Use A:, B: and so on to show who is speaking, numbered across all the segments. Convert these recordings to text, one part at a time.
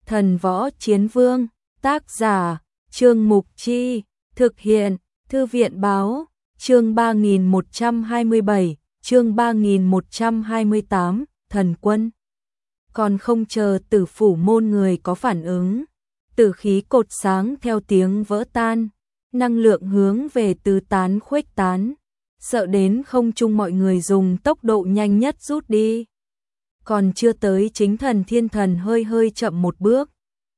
A: Thần Võ Chiến Vương, tác giả, Trương Mục Chi, thực hiện, Thư viện Báo, chương 3127, chương 3128, Thần Quân. Còn không chờ Tử Phủ môn người có phản ứng, tử khí cột sáng theo tiếng vỡ tan, năng lượng hướng về tứ tán khuếch tán, sợ đến không trung mọi người dùng tốc độ nhanh nhất rút đi. Còn chưa tới chính thần thiên thần hơi chậm một bước,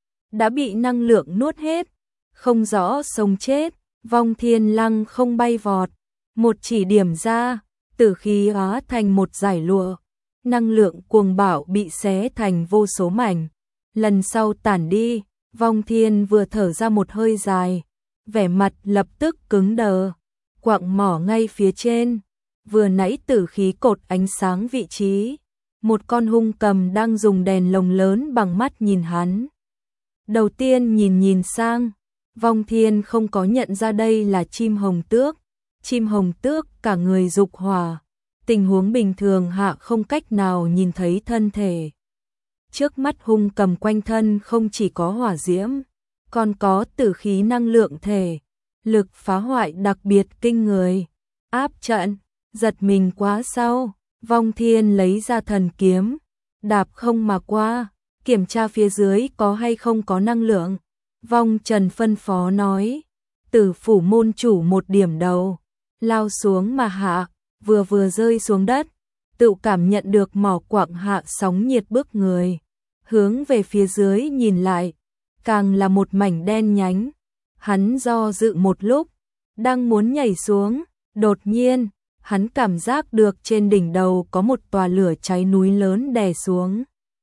A: đã bị năng lượng nuốt hết, không rõ sống chết. Vong Thiên Lăng không bay vọt, một chỉ điểm ra, tử khí hóa thành một dải lụa, năng lượng cuồng bạo bị xé thành vô số mảnh. Lần sau tản đi, Vong Thiên vừa thở ra một hơi dài, vẻ mặt lập tức cứng đờ, quạng mỏ ngay phía trên, vừa nãy tử khí cột ánh sáng vị trí, một con hung cầm đang dùng đèn lồng lớn bằng mắt nhìn hắn. Đầu tiên nhìn sang, Vong Thiên không có nhận ra đây là chim hồng tước. Chim hồng tước cả người dục hỏa, tình huống bình thường hạ không cách nào nhìn thấy thân thể. Trước mắt hung cầm quanh thân không chỉ có hỏa diễm, còn có tử khí năng lượng thể, lực phá hoại đặc biệt kinh người. Áp trận, giật mình quá sau, Vong Thiên lấy ra thần kiếm, đạp không mà qua, kiểm tra phía dưới có hay không có năng lượng. Vong Trần phân phó nói, Tử Phủ môn chủ một điểm đầu, lao xuống mà hạ, vừa rơi xuống đất, tự cảm nhận được mỏ quặng hạ sóng nhiệt bức người, hướng về phía dưới nhìn lại, càng là một mảnh đen nhánh. Hắn do dự một lúc, đang muốn nhảy xuống, đột nhiên, hắn cảm giác được trên đỉnh đầu có một tòa lửa cháy núi lớn đè xuống.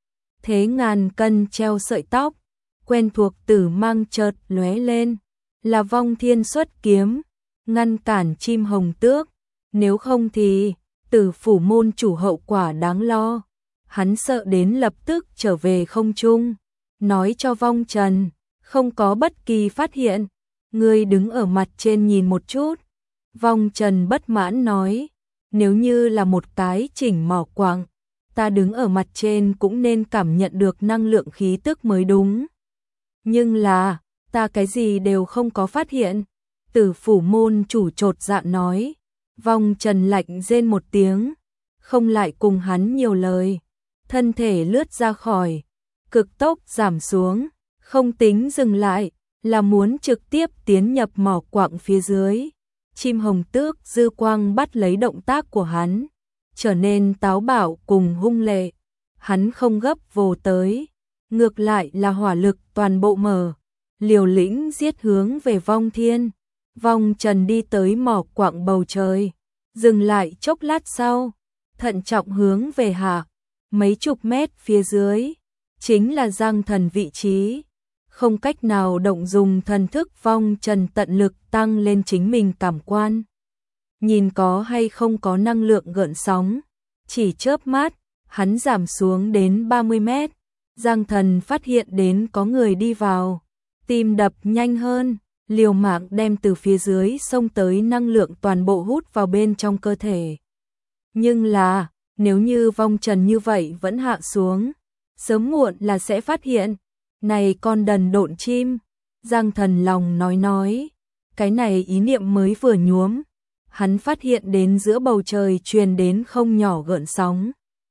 A: Thế ngàn cân treo sợi tóc, quen thuộc tử mang chợt lóe lên, là Vong Thiên xuất kiếm, ngăn cản chim hồng tước, nếu không thì Tử Phủ môn chủ hậu quả đáng lo. Hắn sợ đến lập tức trở về không trung, nói cho Vong Trần, không có bất kỳ phát hiện, ngươi đứng ở mặt trên nhìn một chút. Vong Trần bất mãn nói, nếu như là một cái chỉnh mỏ quặng, ta đứng ở mặt trên cũng nên cảm nhận được năng lượng khí tức mới đúng. Nhưng là, ta cái gì đều không có phát hiện. Tử Phủ môn chủ chột dạ nói. Vong Trần lạnh rên một tiếng, không lại cùng hắn nhiều lời, thân thể lướt ra khỏi, cực tốc giảm xuống, không tính dừng lại, là muốn trực tiếp tiến nhập mỏ quặng phía dưới. Chim hồng tước dư quang bắt lấy động tác của hắn, trở nên táo bạo cùng hung lệ. Hắn không gấp vồ tới, ngược lại là hỏa lực toàn bộ mở, liều lĩnh giết hướng về Vong Thiên. Vong Trần đi tới mỏ quặng bầu trời, dừng lại chốc lát sau, thận trọng hướng về hạ, mấy chục mét phía dưới, chính là Giang Thần vị trí. Không cách nào động dùng thần thức, Vong Trần tận lực tăng lên chính mình cảm quan, nhìn có hay không có năng lượng gợn sóng. Chỉ chớp mắt, hắn giảm xuống đến 30 mét. Giang Thần phát hiện đến có người đi vào, tim đập nhanh hơn, liều mạng đem từ phía dưới xông tới năng lượng toàn bộ hút vào bên trong cơ thể. Nhưng là, nếu như Vong Trần như vậy vẫn hạ xuống, sớm muộn là sẽ phát hiện. Này con đần độn chim, Giang Thần lòng nói, cái này ý niệm mới vừa nhuốm, hắn phát hiện đến giữa bầu trời truyền đến không nhỏ gợn sóng.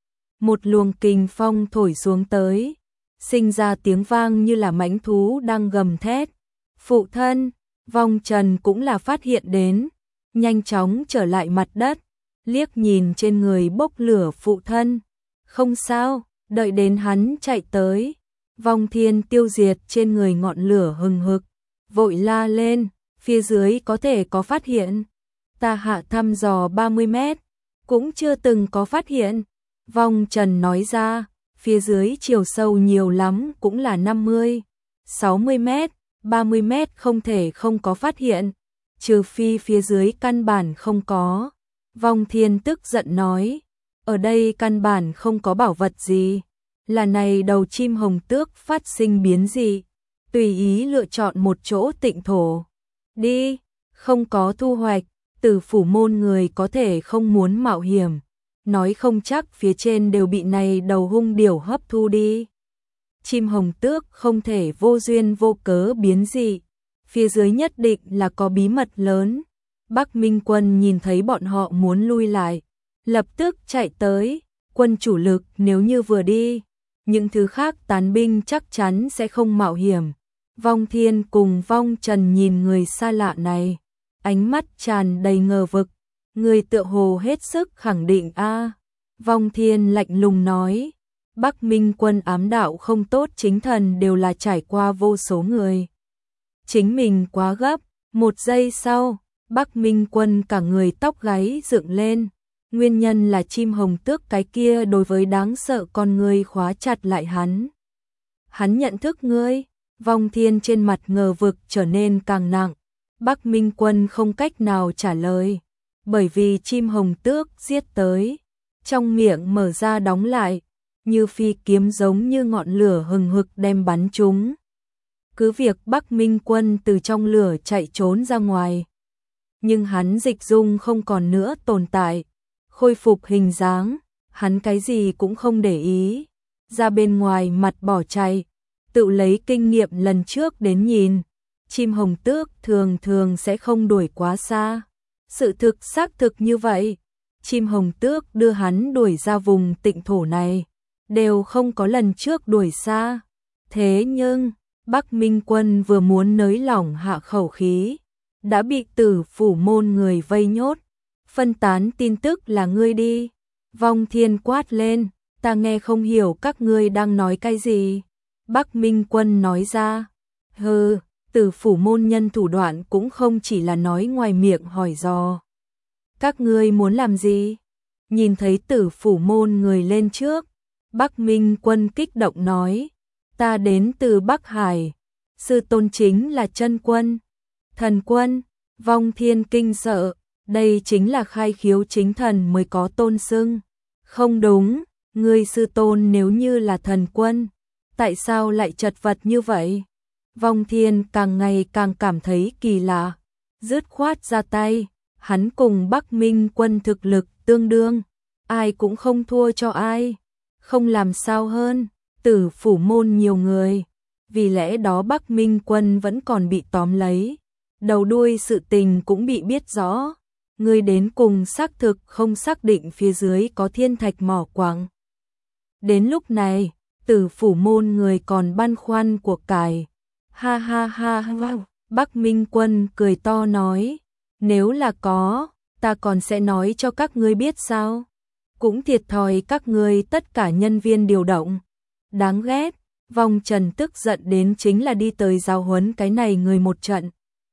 A: Một luồng kình phong thổi xuống tới, sinh ra tiếng vang như là mãnh thú đang gầm thét. Phụ thân, Vong Trần cũng là phát hiện đến, nhanh chóng trở lại mặt đất, liếc nhìn trên người bốc lửa phụ thân. Không sao, đợi đến hắn chạy tới, Vong Thiên tiêu diệt trên người ngọn lửa hừng hực, vội la lên, phía dưới có thể có phát hiện. Ta hạ thăm dò 30 mét, cũng chưa từng có phát hiện. Vong Trần nói ra, phía dưới chiều sâu nhiều lắm cũng là 50, 60 mét, 30 mét không thể không có phát hiện, trừ phi phía dưới căn bản không có. Vong Thiên tức giận nói, ở đây căn bản không có bảo vật gì, là này đầu chim hồng tước phát sinh biến dị, tùy ý lựa chọn một chỗ tịnh thổ. Đi, không có thu hoạch, Tử Phủ môn người có thể không muốn mạo hiểm, nói không chắc phía trên đều bị này đầu hung điểu hấp thu đi. chim hồng tước không thể vô duyên vô cớ biến dị, phía dưới nhất định là có bí mật lớn. Bắc Minh quân nhìn thấy bọn họ muốn lui lại, lập tức chạy tới, quân chủ lực nếu như vừa đi, những thứ khác tán binh chắc chắn sẽ không mạo hiểm. Vong Thiên cùng Vong Trần nhìn người xa lạ này, ánh mắt tràn đầy ngờ vực, người tựa hồ hết sức khẳng định a. Vong Thiên lạnh lùng nói, Bắc Minh quân ám đạo không tốt, chính thần đều là trải qua vô số người. Chính mình quá gấp, 1 giây sau, Bắc Minh quân cả người tóc gáy dựng lên, nguyên nhân là chim hồng tước cái kia đối với đáng sợ con người khóa chặt lại hắn. Hắn nhận thức ngươi. Vong Thiên trên mặt ngờ vực trở nên càng nặng, Bắc Minh quân không cách nào trả lời, bởi vì chim hồng tước giết tới, trong miệng mở ra đóng lại, như phi kiếm giống như ngọn lửa hừng hực đem bắn chúng. Cứ việc Bắc Minh quân từ trong lửa chạy trốn ra ngoài, nhưng hắn dịch dung không còn nữa tồn tại, khôi phục hình dáng, hắn cái gì cũng không để ý, ra bên ngoài mặt bỏ chạy. Tự lấy kinh nghiệm lần trước đến nhìn, chim hồng tước thường thường sẽ không đuổi quá xa. Sự thực xác thực như vậy, chim hồng tước đưa hắn đuổi ra vùng tịnh thổ này, đều không có lần trước đuổi xa. Thế nhưng, Bắc Minh quân vừa muốn nới lỏng hạ khẩu khí, đã bị Tử Phủ môn người vây nhốt. Phân tán tin tức là ngươi đi. Vong Thiên quát lên, ta nghe không hiểu các ngươi đang nói cái gì. Bắc Minh quân nói ra, hừ, Tử Phủ môn nhân thủ đoạn cũng không chỉ là nói ngoài miệng hỏi dò. Các ngươi muốn làm gì? Nhìn thấy Tử Phủ môn người lên trước, Bắc Minh quân kích động nói, ta đến từ Bắc Hải, sư tôn chính là chân quân, thần quân. Vong Thiên kinh sợ, đây chính là khai khiếu chính thần mới có tôn xưng. Không đúng, ngươi sư tôn nếu như là thần quân, tại sao lại chật vật như vậy? Vong Thiên càng ngày càng cảm thấy kỳ lạ, dứt khoát ra tay, hắn cùng Bắc Minh quân thực lực tương đương, ai cũng không thua cho ai, không làm sao hơn, Tử Phủ môn nhiều người, vì lẽ đó Bắc Minh quân vẫn còn bị tóm lấy, đầu đuôi sự tình cũng bị biết rõ, người đến cùng xác thực không xác định phía dưới có thiên thạch mỏ quặng. Đến lúc này, Tử Phủ môn người còn băn khoăn cuộc cải. Ha ha ha ha, Bắc Minh quân cười to nói, nếu là có, ta còn sẽ nói cho các ngươi biết sao. Cũng thiệt thòi các ngươi tất cả nhân viên điều động. Đáng ghét, Vong Trần tức giận đến chính là đi tới giáo huấn cái này người một trận.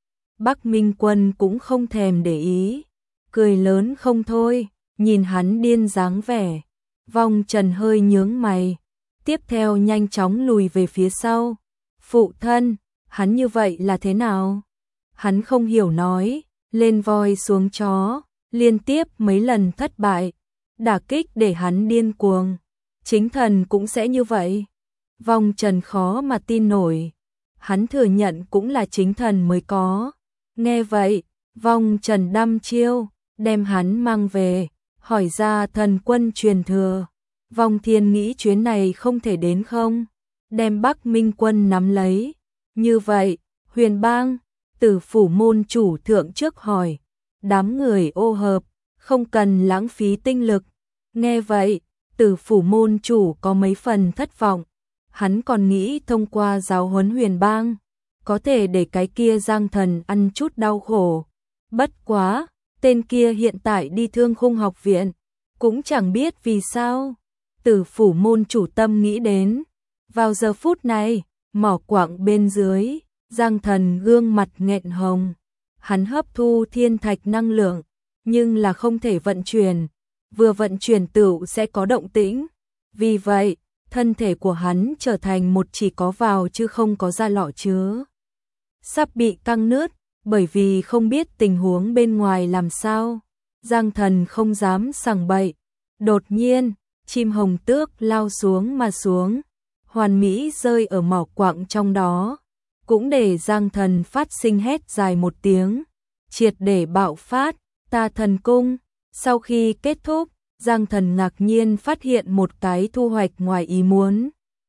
A: Bắc Minh quân cũng không thèm để ý, cười lớn không thôi, nhìn hắn điên dáng vẻ. Vong Trần hơi nhướng mày, tiếp theo nhanh chóng lùi về phía sau. Phụ thân, hắn như vậy là thế nào? Hắn không hiểu nói, lên voi xuống chó, liên tiếp mấy lần thất bại, đả kích để hắn điên cuồng. Chính thần cũng sẽ như vậy. Vong Trần khó mà tin nổi, hắn thừa nhận cũng là chính thần mới có. Nghe vậy, Vong Trần đăm chiêu, đem hắn mang về, hỏi ra thần quân truyền thừa. Vong Thiên nghĩ chuyến này không thể đến không, đem Bắc Minh quân nắm lấy. Như vậy, Huyền Bang, Tử Phủ môn chủ thượng trước hỏi, đám người ô hợp, không cần lãng phí tinh lực. Nghe vậy, Tử Phủ môn chủ có mấy phần thất vọng, hắn còn nghĩ thông qua giáo huấn Huyền Bang, có thể để cái kia Giang Thần ăn chút đau khổ. Bất quá, tên kia hiện tại đi Thương Khung học viện, cũng chẳng biết vì sao. Tử Phủ môn chủ tâm nghĩ đến, vào giờ phút này, mỏ quặng bên dưới, Giang Thần gương mặt nghẹn hồng. Hắn hấp thu thiên thạch năng lượng, nhưng là không thể vận chuyển, vừa vận chuyển tựu sẽ có động tĩnh. Vì vậy, thân thể của hắn trở thành một chỉ có vào chứ không có ra lọ chứa. Sắp bị căng nứt, bởi vì không biết tình huống bên ngoài làm sao. Giang Thần không dám sằng bậy. Đột nhiên, chim hồng tước lao xuống mà xuống, hoàn mỹ rơi ở mỏ quặng trong đó, cũng để Giang Thần phát sinh hét dài một tiếng, triệt để bạo phát. Ta thần cung. Sau khi kết thúc, Giang Thần ngạc nhiên phát hiện một cái thu hoạch ngoài ý muốn.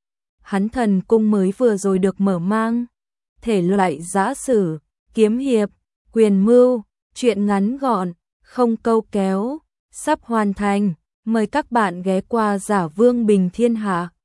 A: hắn thần cung mới vừa rồi được mở mang. Thể loại giã sử, kiếm hiệp, quyền mưu, truyện ngắn gọn, không câu kéo, sắp hoàn thành. Mời các bạn ghé qua Giả Vương Bình Thiên Hạ.